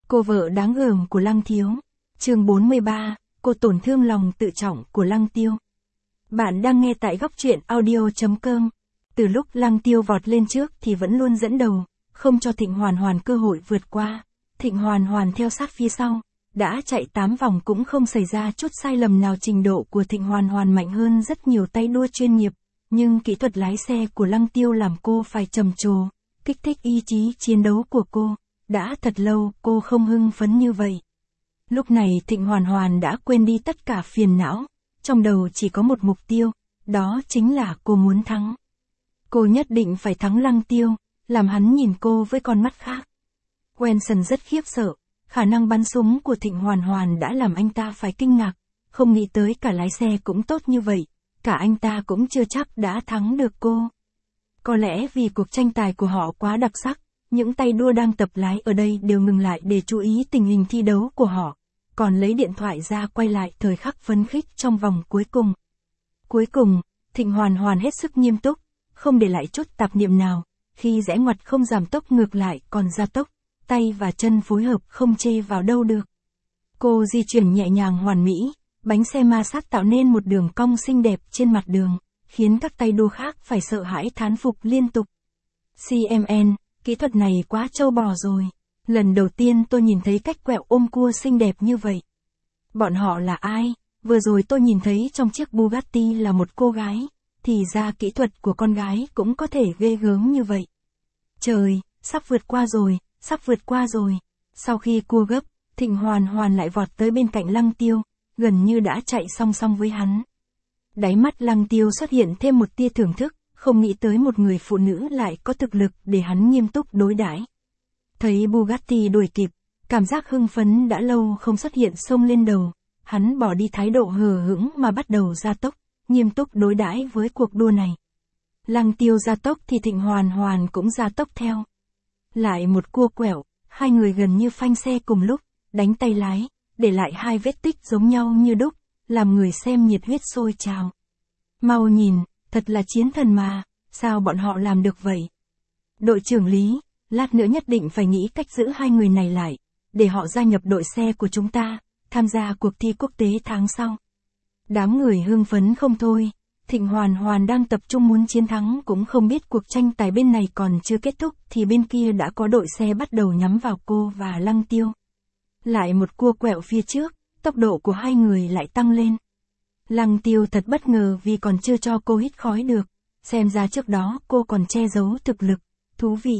Cô vợ đáng gờm của Lăng Thiếu. Chương 43, cô tổn thương lòng tự trọng của Lăng Tiêu. Bạn đang nghe tại góc truyện audio.com. Từ lúc Lăng Tiêu vọt lên trước thì vẫn luôn dẫn đầu, không cho Thịnh Hoàn Hoàn cơ hội vượt qua. Thịnh Hoàn Hoàn theo sát phía sau, đã chạy 8 vòng cũng không xảy ra chút sai lầm nào. Trình độ của Thịnh Hoàn Hoàn mạnh hơn rất nhiều tay đua chuyên nghiệp, nhưng kỹ thuật lái xe của Lăng Tiêu làm cô phải trầm trồ, kích thích ý chí chiến đấu của cô. Đã thật lâu cô không hưng phấn như vậy. Lúc này Thịnh Hoàn Hoàn đã quên đi tất cả phiền não, trong đầu chỉ có một mục tiêu, đó chính là cô muốn thắng. Cô nhất định phải thắng Lăng Tiêu, làm hắn nhìn cô với con mắt khác. Wenson rất khiếp sợ, khả năng bắn súng của Thịnh Hoàn Hoàn đã làm anh ta phải kinh ngạc, không nghĩ tới cả lái xe cũng tốt như vậy, cả anh ta cũng chưa chắc đã thắng được cô. Có lẽ vì cuộc tranh tài của họ quá đặc sắc, những tay đua đang tập lái ở đây đều ngừng lại để chú ý tình hình thi đấu của họ, còn lấy điện thoại ra quay lại thời khắc phấn khích trong vòng cuối cùng. Cuối cùng, Thịnh Hoàn Hoàn hết sức nghiêm túc, không để lại chút tạp niệm nào, khi rẽ ngoặt không giảm tốc ngược lại còn gia tốc, tay và chân phối hợp không chê vào đâu được. Cô di chuyển nhẹ nhàng hoàn mỹ, bánh xe ma sát tạo nên một đường cong xinh đẹp trên mặt đường, khiến các tay đua khác phải sợ hãi thán phục liên tục. CMN, kỹ thuật này quá trâu bò rồi. Lần đầu tiên tôi nhìn thấy cách quẹo ôm cua xinh đẹp như vậy. Bọn họ là ai? Vừa rồi tôi nhìn thấy trong chiếc Bugatti là một cô gái, thì ra kỹ thuật của con gái cũng có thể ghê gớm như vậy. Trời, sắp vượt qua rồi, sắp vượt qua rồi. Sau khi cua gấp, Thịnh Hoàn Hoàn lại vọt tới bên cạnh Lăng Tiêu, gần như đã chạy song song với hắn. Đáy mắt Lăng Tiêu xuất hiện thêm một tia thưởng thức, không nghĩ tới một người phụ nữ lại có thực lực để hắn nghiêm túc đối đãi. Thấy Bugatti đuổi kịp, cảm giác hưng phấn đã lâu không xuất hiện xông lên đầu, hắn bỏ đi thái độ hờ hững mà bắt đầu gia tốc, nghiêm túc đối đãi với cuộc đua này. Lăng Tiêu gia tốc thì Thịnh Hoàn Hoàn cũng gia tốc theo. Lại một cua quẹo, hai người gần như phanh xe cùng lúc, đánh tay lái, để lại hai vết tích giống nhau như đúc, làm người xem nhiệt huyết sôi trào. Mau nhìn, thật là chiến thần mà, sao bọn họ làm được vậy? Đội trưởng Lý, lát nữa nhất định phải nghĩ cách giữ hai người này lại, để họ gia nhập đội xe của chúng ta, tham gia cuộc thi quốc tế tháng sau. Đám người hưng phấn không thôi, Thịnh Hoàn Hoàn đang tập trung muốn chiến thắng cũng không biết cuộc tranh tài bên này còn chưa kết thúc thì bên kia đã có đội xe bắt đầu nhắm vào cô và Lăng Tiêu. Lại một cua quẹo phía trước, tốc độ của hai người lại tăng lên. Lăng Tiêu thật bất ngờ vì còn chưa cho cô hít khói được, xem ra trước đó cô còn che giấu thực lực, thú vị.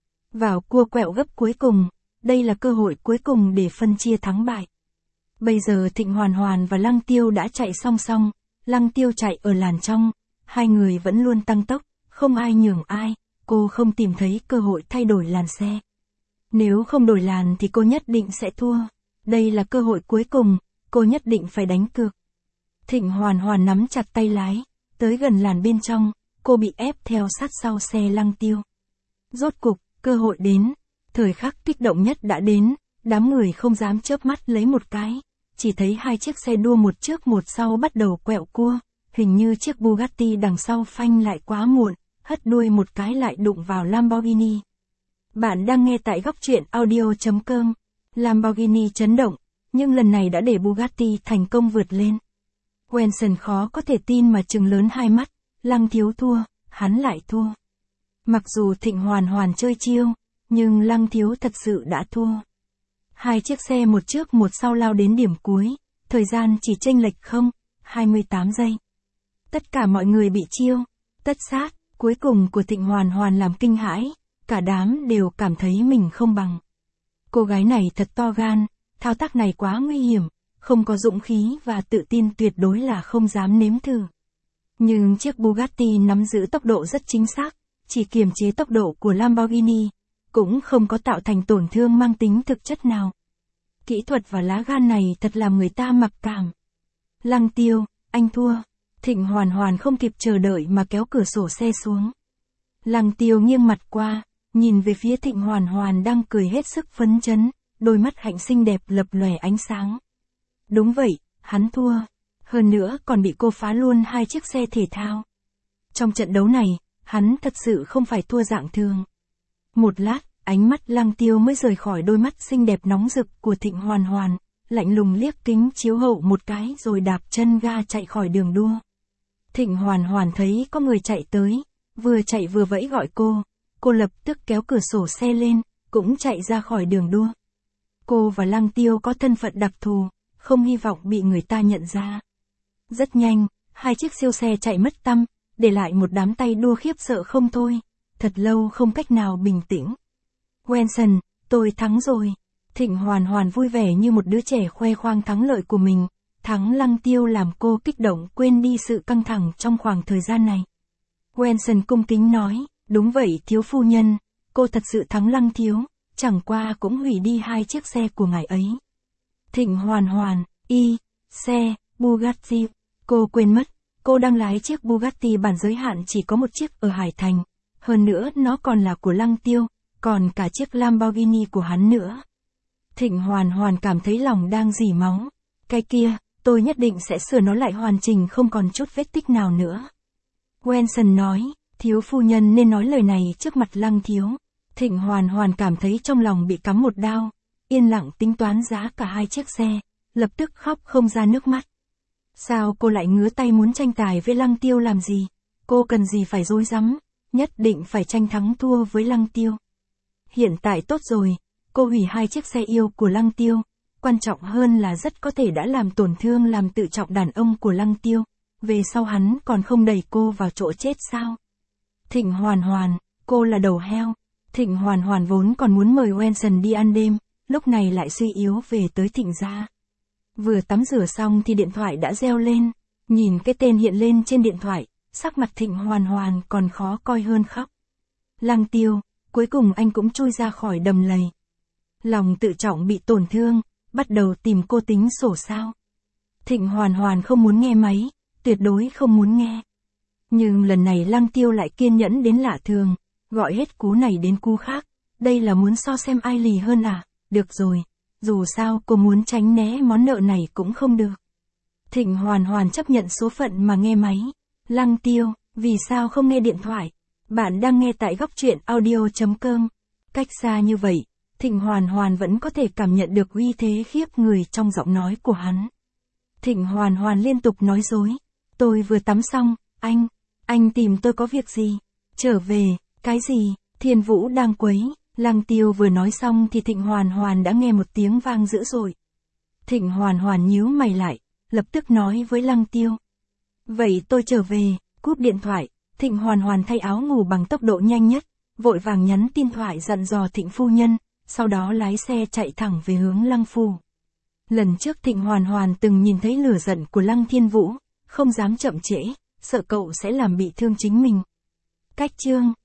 Vào cua quẹo gấp cuối cùng, đây là cơ hội cuối cùng để phân chia thắng bại. Bây giờ Thịnh Hoàn Hoàn và Lăng Tiêu đã chạy song song, Lăng Tiêu chạy ở làn trong, hai người vẫn luôn tăng tốc, không ai nhường ai, cô không tìm thấy cơ hội thay đổi làn xe. Nếu không đổi làn thì cô nhất định sẽ thua, đây là cơ hội cuối cùng, cô nhất định phải đánh cược. Thịnh Hoàn Hoàn nắm chặt tay lái, tới gần làn bên trong, cô bị ép theo sát sau xe Lăng Tiêu. Rốt cục, cơ hội đến, thời khắc kích động nhất đã đến, đám người không dám chớp mắt lấy một cái, chỉ thấy hai chiếc xe đua một trước một sau bắt đầu quẹo cua, hình như chiếc Bugatti đằng sau phanh lại quá muộn, hất đuôi một cái lại đụng vào Lamborghini. Bạn đang nghe tại góc truyện audio.com. Lamborghini chấn động, nhưng lần này đã để Bugatti thành công vượt lên. Wenson khó có thể tin mà trừng lớn hai mắt, Lăng Thiếu thua, hắn lại thua. Mặc dù Thịnh Hoàn Hoàn chơi chiêu, nhưng Lăng Thiếu thật sự đã thua. Hai chiếc xe một trước một sau lao đến điểm cuối, thời gian chỉ chênh lệch 28 giây. Tất cả mọi người bị chiêu, tất sát, cuối cùng của Thịnh Hoàn Hoàn làm kinh hãi, cả đám đều cảm thấy mình không bằng. Cô gái này thật to gan, thao tác này quá nguy hiểm, không có dũng khí và tự tin tuyệt đối là không dám nếm thử. Nhưng chiếc Bugatti nắm giữ tốc độ rất chính xác, chỉ kiềm chế tốc độ của Lamborghini, cũng không có tạo thành tổn thương mang tính thực chất nào. Kỹ thuật và lá gan này thật làm người ta mặc cảm. Lăng Tiêu, anh thua. Thịnh Hoàn Hoàn không kịp chờ đợi mà kéo cửa sổ xe xuống. Lăng Tiêu nghiêng mặt qua, nhìn về phía Thịnh Hoàn Hoàn đang cười hết sức phấn chấn, đôi mắt hạnh xinh đẹp lập lòe ánh sáng. Đúng vậy, hắn thua. Hơn nữa còn bị cô phá luôn hai chiếc xe thể thao. Trong trận đấu này, hắn thật sự không phải thua dạng thường. Một lát, ánh mắt Lăng Tiêu mới rời khỏi đôi mắt xinh đẹp nóng rực của Thịnh Hoàn Hoàn, lạnh lùng liếc kính chiếu hậu một cái rồi đạp chân ga chạy khỏi đường đua. Thịnh Hoàn Hoàn thấy có người chạy tới, vừa chạy vừa vẫy gọi cô lập tức kéo cửa sổ xe lên, cũng chạy ra khỏi đường đua. Cô và Lăng Tiêu có thân phận đặc thù, không hy vọng bị người ta nhận ra. Rất nhanh, hai chiếc siêu xe chạy mất tăm, để lại một đám tay đua khiếp sợ không thôi, thật lâu không cách nào bình tĩnh. Wenson, tôi thắng rồi. Thịnh Hoàn Hoàn vui vẻ như một đứa trẻ khoe khoang thắng lợi của mình, thắng Lăng Tiêu làm cô kích động quên đi sự căng thẳng trong khoảng thời gian này. Wenson cung kính nói, đúng vậy thiếu phu nhân, cô thật sự thắng Lăng thiếu, chẳng qua cũng hủy đi hai chiếc xe của ngài ấy. Thịnh Hoàn Hoàn, xe, Bugatti, cô quên mất, cô đang lái chiếc Bugatti bản giới hạn chỉ có một chiếc ở Hải Thành, hơn nữa nó còn là của Lăng Tiêu, còn cả chiếc Lamborghini của hắn nữa. Thịnh Hoàn Hoàn cảm thấy lòng đang rỉ máu, cái kia, tôi nhất định sẽ sửa nó lại hoàn chỉnh không còn chút vết tích nào nữa. Wenson nói, thiếu phu nhân nên nói lời này trước mặt Lăng thiếu. Thịnh Hoàn Hoàn cảm thấy trong lòng bị cắm một đao, yên lặng tính toán giá cả hai chiếc xe, lập tức khóc không ra nước mắt. Sao cô lại ngứa tay muốn tranh tài với Lăng Tiêu làm gì? Cô cần gì phải rối rắm, nhất định phải tranh thắng thua với Lăng Tiêu. Hiện tại tốt rồi, cô hủy hai chiếc xe yêu của Lăng Tiêu, quan trọng hơn là rất có thể đã làm tổn thương làm tự trọng đàn ông của Lăng Tiêu, về sau hắn còn không đẩy cô vào chỗ chết sao? Thịnh Hoàn Hoàn, cô là đầu heo. Thịnh Hoàn Hoàn vốn còn muốn mời Wenson đi ăn đêm, lúc này lại suy yếu về tới Thịnh gia. Vừa tắm rửa xong thì điện thoại đã reo lên, nhìn cái tên hiện lên trên điện thoại, sắc mặt Thịnh Hoàn Hoàn còn khó coi hơn khóc. Lăng Tiêu, cuối cùng anh cũng chui ra khỏi đầm lầy. Lòng tự trọng bị tổn thương, bắt đầu tìm cô tính sổ sao. Thịnh Hoàn Hoàn không muốn nghe máy, tuyệt đối không muốn nghe. Nhưng lần này Lăng Tiêu lại kiên nhẫn đến lạ thường, gọi hết cú này đến cú khác, đây là muốn so xem ai lì hơn à, được rồi, dù sao cô muốn tránh né món nợ này cũng không được. Thịnh Hoàn Hoàn chấp nhận số phận mà nghe máy. Lăng Tiêu, vì sao không nghe điện thoại? Bạn đang nghe tại góc truyện audio.com. Cách xa như vậy, Thịnh Hoàn Hoàn vẫn có thể cảm nhận được uy thế khiếp người trong giọng nói của hắn. Thịnh Hoàn Hoàn liên tục nói dối. Tôi vừa tắm xong, anh tìm tôi có việc gì? Trở về, cái gì? Thiên Vũ đang quấy. Lăng Tiêu vừa nói xong thì Thịnh Hoàn Hoàn đã nghe một tiếng vang dữ dội. Thịnh Hoàn Hoàn nhíu mày lại, lập tức nói với Lăng Tiêu. Vậy tôi trở về, cúp điện thoại. Thịnh Hoàn Hoàn thay áo ngủ bằng tốc độ nhanh nhất, vội vàng nhắn tin thoại dặn dò Thịnh phu nhân, sau đó lái xe chạy thẳng về hướng Lăng phủ. Lần trước Thịnh Hoàn Hoàn từng nhìn thấy lửa giận của Lăng Thiên Vũ, không dám chậm trễ, sợ cậu sẽ làm bị thương chính mình. Cách chương